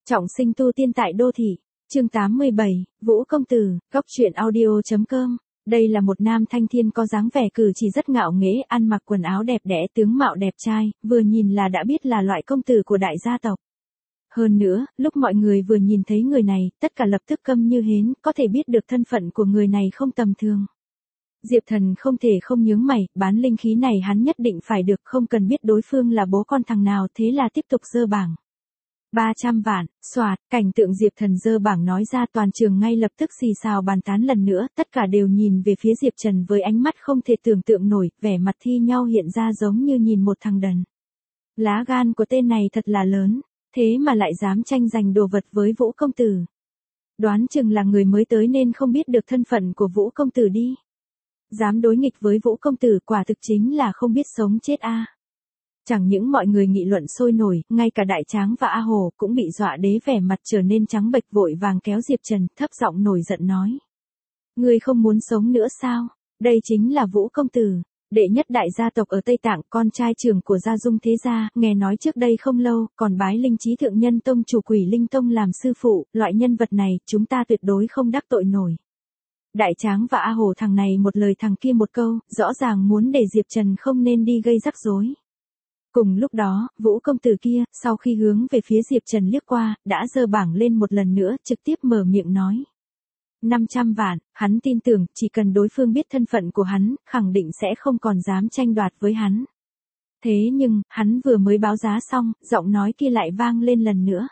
Trọng sinh tu tiên tại đô thị. Chương 87, Vũ công tử, góc truyện audio.com. Đây là một nam thanh thiên có dáng vẻ cử chỉ rất ngạo nghễ, ăn mặc quần áo đẹp đẽ, tướng mạo đẹp trai, vừa nhìn là đã biết là loại công tử của đại gia tộc. Hơn nữa, lúc mọi người vừa nhìn thấy người này, tất cả lập tức câm như hến, có thể biết được thân phận của người này không tầm thường. Diệp Thần không thể không nhướng mày, bán linh khí này hắn nhất định phải được, không cần biết đối phương là bố con thằng nào, thế là tiếp tục dơ bảng. 300 vạn, xoạt, cảnh tượng Diệp Thần dơ bảng nói ra toàn trường ngay lập tức xì xào bàn tán lần nữa, tất cả đều nhìn về phía Diệp Trần với ánh mắt không thể tưởng tượng nổi, vẻ mặt thi nhau hiện ra giống như nhìn một thằng đần. Lá gan của tên này thật là lớn, thế mà lại dám tranh giành đồ vật với Vũ công tử. Đoán chừng là người mới tới nên không biết được thân phận của Vũ công tử đi. Dám đối nghịch với Vũ công tử quả thực chính là không biết sống chết a. Chẳng những mọi người nghị luận sôi nổi, ngay cả Đại Tráng và A Hồ cũng bị dọa đế vẻ mặt trở nên trắng bệch, vội vàng kéo Diệp Trần, thấp giọng nổi giận nói. Ngươi không muốn sống nữa sao? Đây chính là Vũ công tử, đệ nhất đại gia tộc ở Tây Tạng, con trai trưởng của Gia Dung thế gia, nghe nói trước đây không lâu, còn bái Linh Trí Thượng Nhân Tông chủ Quỷ Linh Tông làm sư phụ, loại nhân vật này, chúng ta tuyệt đối không đắc tội nổi. Đại Tráng và A Hồ thằng này một lời thằng kia một câu, rõ ràng muốn để Diệp Trần không nên đi gây rắc rối. Cùng lúc đó, Vũ công tử kia, sau khi hướng về phía Diệp Trần liếc qua, đã giơ bảng lên một lần nữa, trực tiếp mở miệng nói. 500 vạn, hắn tin tưởng, chỉ cần đối phương biết thân phận của hắn, khẳng định sẽ không còn dám tranh đoạt với hắn. Thế nhưng, hắn vừa mới báo giá xong, giọng nói kia lại vang lên lần nữa.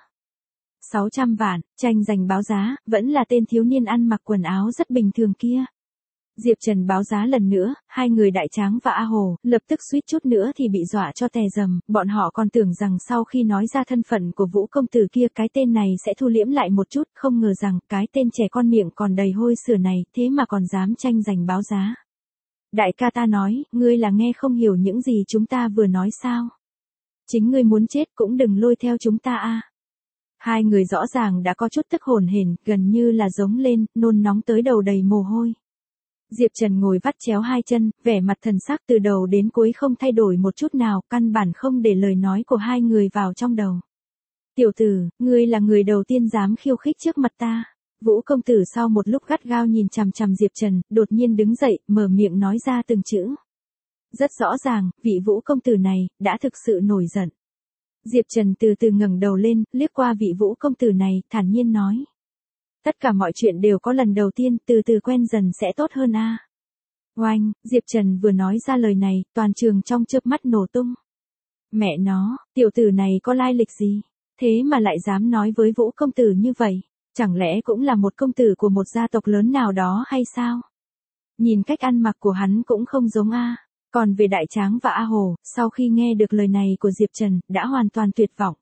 600 vạn, tranh giành báo giá, vẫn là tên thiếu niên ăn mặc quần áo rất bình thường kia. Diệp Trần báo giá lần nữa, hai người Đại Tráng và A Hồ, lập tức suýt chút nữa thì bị dọa cho tè rầm, bọn họ còn tưởng rằng sau khi nói ra thân phận của Vũ công tử kia cái tên này sẽ thu liễm lại một chút, không ngờ rằng cái tên trẻ con miệng còn đầy hôi sữa này, thế mà còn dám tranh giành báo giá. Đại ca ta nói, ngươi là nghe không hiểu những gì chúng ta vừa nói sao? Chính ngươi muốn chết cũng đừng lôi theo chúng ta a. Hai người rõ ràng đã có chút tức hồn hển, gần như là giống lên, nôn nóng tới đầu đầy mồ hôi. Diệp Trần ngồi vắt chéo hai chân, vẻ mặt thần sắc từ đầu đến cuối không thay đổi một chút nào, căn bản không để lời nói của hai người vào trong đầu. Tiểu tử, ngươi là người đầu tiên dám khiêu khích trước mặt ta. Vũ công tử sau một lúc gắt gao nhìn chằm chằm Diệp Trần, đột nhiên đứng dậy, mở miệng nói ra từng chữ. Rất rõ ràng, vị Vũ công tử này, đã thực sự nổi giận. Diệp Trần từ từ ngẩng đầu lên, liếc qua vị Vũ công tử này, thản nhiên nói. Tất cả mọi chuyện đều có lần đầu tiên, từ từ quen dần sẽ tốt hơn a. Oanh, Diệp Trần vừa nói ra lời này, toàn trường trong chớp mắt nổ tung. Mẹ nó, tiểu tử này có lai lịch gì? Thế mà lại dám nói với Vũ công tử như vậy? Chẳng lẽ cũng là một công tử của một gia tộc lớn nào đó hay sao? Nhìn cách ăn mặc của hắn cũng không giống a. Còn về Đại Tráng và A Hồ, sau khi nghe được lời này của Diệp Trần, đã hoàn toàn tuyệt vọng.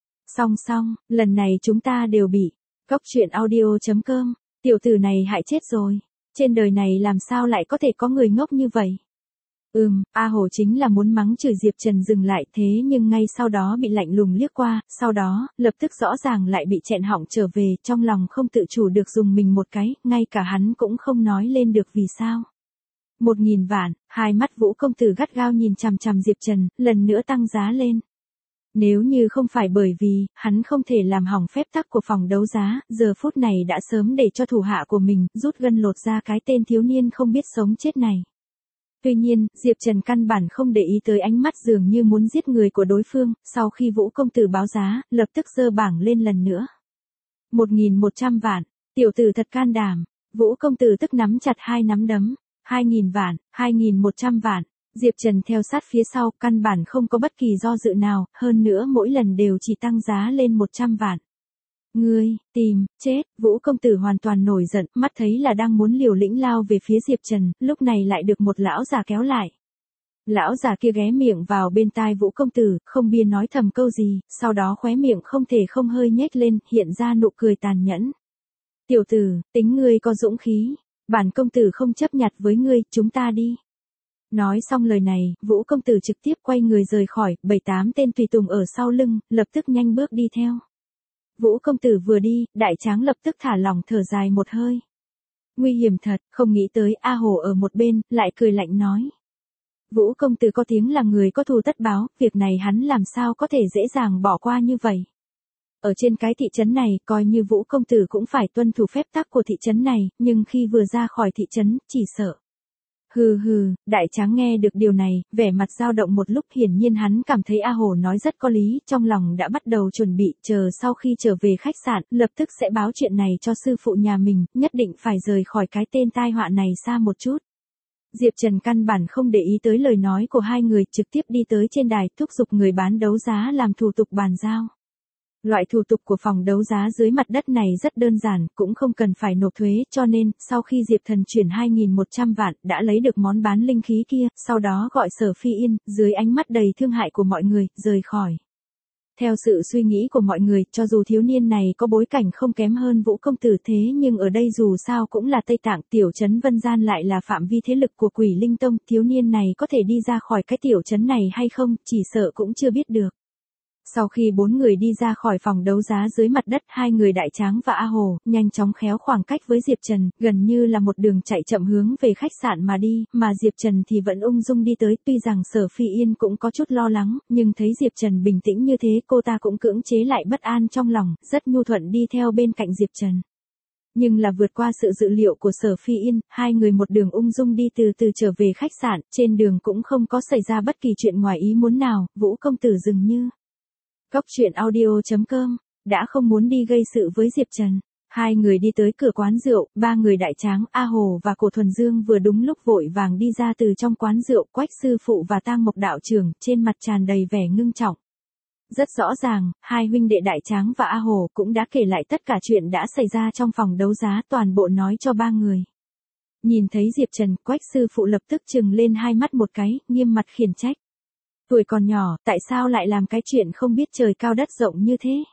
Xong, lần này chúng ta đều bị. Góc truyện audio.com, tiểu tử này hại chết rồi. Trên đời này làm sao lại có thể có người ngốc như vậy? A Hồ chính là muốn mắng chửi Diệp Trần dừng lại, thế nhưng ngay sau đó bị lạnh lùng liếc qua, sau đó, lập tức rõ ràng lại bị nghẹn họng trở về, trong lòng không tự chủ được dùng mình một cái, ngay cả hắn cũng không nói lên được vì sao. 1000 vạn, hai mắt Vũ công tử gắt gao nhìn chằm chằm Diệp Trần, lần nữa tăng giá lên. Nếu như không phải bởi vì, hắn không thể làm hỏng phép tắc của phòng đấu giá, giờ phút này đã sớm để cho thủ hạ của mình, rút gân lột ra cái tên thiếu niên không biết sống chết này. Tuy nhiên, Diệp Trần căn bản không để ý tới ánh mắt dường như muốn giết người của đối phương, sau khi Vũ công tử báo giá, lập tức giơ bảng lên lần nữa. 1100 vạn, tiểu tử thật can đảm, Vũ công tử tức nắm chặt hai nắm đấm, 2000 vạn, 2100 vạn. Diệp Trần theo sát phía sau, căn bản không có bất kỳ do dự nào, hơn nữa mỗi lần đều chỉ tăng giá lên 100 vạn. Ngươi, tìm, chết, Vũ công tử hoàn toàn nổi giận, mắt thấy là đang muốn liều lĩnh lao về phía Diệp Trần, lúc này lại được một lão già kéo lại. Lão già kia ghé miệng vào bên tai Vũ công tử, không biên nói thầm câu gì, sau đó khóe miệng không thể không hơi nhếch lên, hiện ra nụ cười tàn nhẫn. Tiểu tử, tính ngươi có dũng khí, bản công tử không chấp nhặt với ngươi, chúng ta đi. Nói xong lời này, Vũ công tử trực tiếp quay người rời khỏi, 7-8 tên tùy tùng ở sau lưng, lập tức nhanh bước đi theo. Vũ công tử vừa đi, Đại Tráng lập tức thả lỏng thở dài một hơi. Nguy hiểm thật, không nghĩ tới A Hồ ở một bên, lại cười lạnh nói. Vũ công tử có tiếng là người có thù tất báo, việc này hắn làm sao có thể dễ dàng bỏ qua như vậy. Ở trên cái thị trấn này, coi như Vũ công tử cũng phải tuân thủ phép tắc của thị trấn này, nhưng khi vừa ra khỏi thị trấn, chỉ sợ. Hừ hừ, đại tráng nghe được điều này, vẻ mặt dao động một lúc, hiển nhiên hắn cảm thấy A Hồ nói rất có lý, trong lòng đã bắt đầu chuẩn bị, chờ sau khi trở về khách sạn, lập tức sẽ báo chuyện này cho sư phụ nhà mình, nhất định phải rời khỏi cái tên tai họa này xa một chút. Diệp Trần căn bản không để ý tới lời nói của hai người, trực tiếp đi tới trên đài, thúc giục người bán đấu giá làm thủ tục bàn giao. Loại thủ tục của phòng đấu giá dưới mặt đất này rất đơn giản, cũng không cần phải nộp thuế, cho nên, sau khi Diệp Thần chuyển 2.100 vạn, đã lấy được món bán linh khí kia, sau đó gọi Sở Phi Yên, dưới ánh mắt đầy thương hại của mọi người, rời khỏi. Theo sự suy nghĩ của mọi người, cho dù thiếu niên này có bối cảnh không kém hơn Vũ công tử thế nhưng ở đây dù sao cũng là Tây Tạng, tiểu trấn Vân Gian lại là phạm vi thế lực của Quỷ Linh Tông, thiếu niên này có thể đi ra khỏi cái tiểu trấn này hay không, chỉ sợ cũng chưa biết được. Sau khi bốn người đi ra khỏi phòng đấu giá dưới mặt đất, hai người Đại Tráng và A Hồ, nhanh chóng khéo khoảng cách với Diệp Trần, gần như là một đường chạy chậm hướng về khách sạn mà đi, mà Diệp Trần thì vẫn ung dung đi tới, tuy rằng Sở Phi Yên cũng có chút lo lắng, nhưng thấy Diệp Trần bình tĩnh như thế, cô ta cũng cưỡng chế lại bất an trong lòng, rất nhu thuận đi theo bên cạnh Diệp Trần. Nhưng là vượt qua sự dự liệu của Sở Phi Yên, hai người một đường ung dung đi từ từ trở về khách sạn, trên đường cũng không có xảy ra bất kỳ chuyện ngoài ý muốn nào, Vũ công tử dường như. Cóc truyện audio.com, đã không muốn đi gây sự với Diệp Trần. Hai người đi tới cửa quán rượu, ba người Đại Tráng, A Hồ và Cổ Thuần Dương vừa đúng lúc vội vàng đi ra từ trong quán rượu, Quách sư phụ và Tang Mộc đạo trưởng, trên mặt tràn đầy vẻ ngưng trọng. Rất rõ ràng, hai huynh đệ Đại Tráng và A Hồ cũng đã kể lại tất cả chuyện đã xảy ra trong phòng đấu giá, toàn bộ nói cho ba người. Nhìn thấy Diệp Trần, Quách sư phụ lập tức trừng lên hai mắt một cái, nghiêm mặt khiển trách. Tuổi còn nhỏ, tại sao lại làm cái chuyện không biết trời cao đất rộng như thế?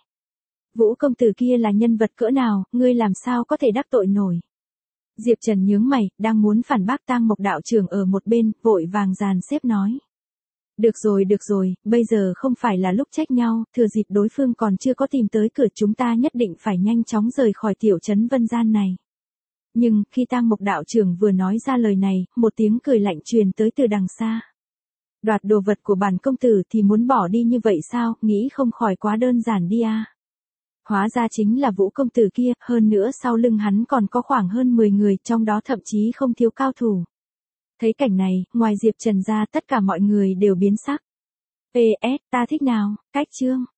Vũ công tử kia là nhân vật cỡ nào, ngươi làm sao có thể đắc tội nổi? Diệp Trần nhướng mày, đang muốn phản bác, Tang Mộc đạo trưởng ở một bên, vội vàng dàn xếp nói. Được rồi, bây giờ không phải là lúc trách nhau, thừa dịp đối phương còn chưa có tìm tới cửa, chúng ta nhất định phải nhanh chóng rời khỏi tiểu trấn Vân Gian này. Nhưng, khi Tang Mộc đạo trưởng vừa nói ra lời này, một tiếng cười lạnh truyền tới từ đằng xa. Đoạt đồ vật của bản công tử thì muốn bỏ đi như vậy sao, nghĩ không khỏi quá đơn giản đi à. Hóa ra chính là Vũ công tử kia, hơn nữa sau lưng hắn còn có khoảng hơn 10 người, trong đó thậm chí không thiếu cao thủ. Thấy cảnh này, ngoài Diệp Trần ra tất cả mọi người đều biến sắc. PS, ta thích nào, cách chương.